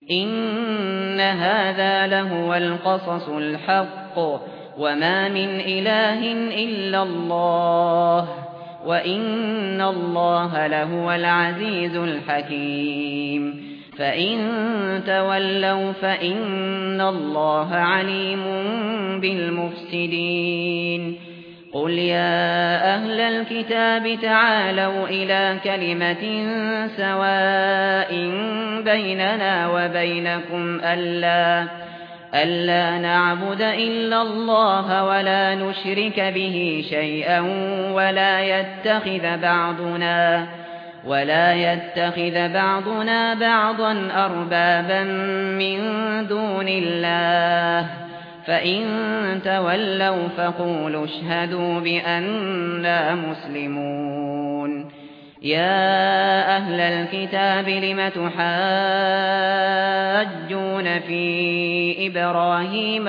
إن هذا لهو القصص الحق وما من إله إلا الله وإن الله لهو العزيز الحكيم فإن تولوا فإن الله عليم بالمفسدين قل يا أهل الكتاب تعالوا إلى كلمة سواء بيننا وبينكم ألا نعبد إلا الله ولا نشرك به شيئا ولا يتخذ بعضنا بعضا أربابا من دون الله فإن تولوا فقولوا اشهدوا بأننا مسلمون يا أهل الكتاب لم تحاجون في إبراهيم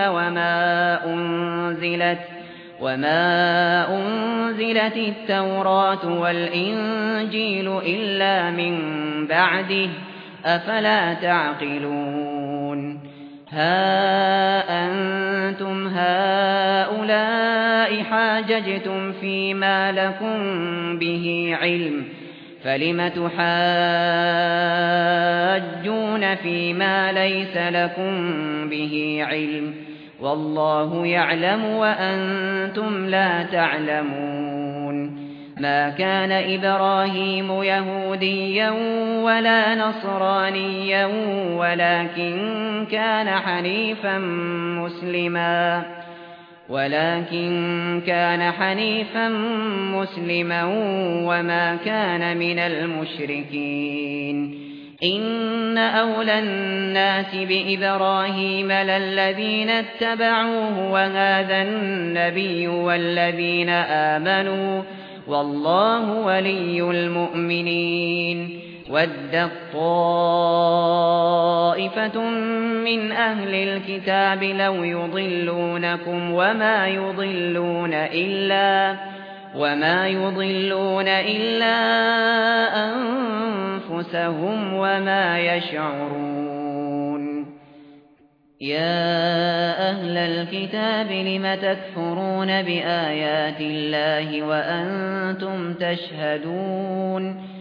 وما أنزلت التوراة والإنجيل إلا من بعده أفلا تعقلون ها أنتم هؤلاء حاججتم فيما لكم به علم فلم تحاجون فيما ليس لكم به علم والله يعلم وأنتم لا تعلمون ما كان إبراهيم يهوديا ولا نصرانيا ولكن كان حنيفا مسلما وما كان من المشركين إن أولى الناس بإبراهيم للذين اتبعوه وهذا النبي والذين آمنوا والله ولي المؤمنين ودت طائفة من أهل الكتاب لو يضلونكم وما يضلون إلا أنفسهم وما يشعرون يا أهل الكتاب لم تكفرون بآيات الله وأنتم تشهدون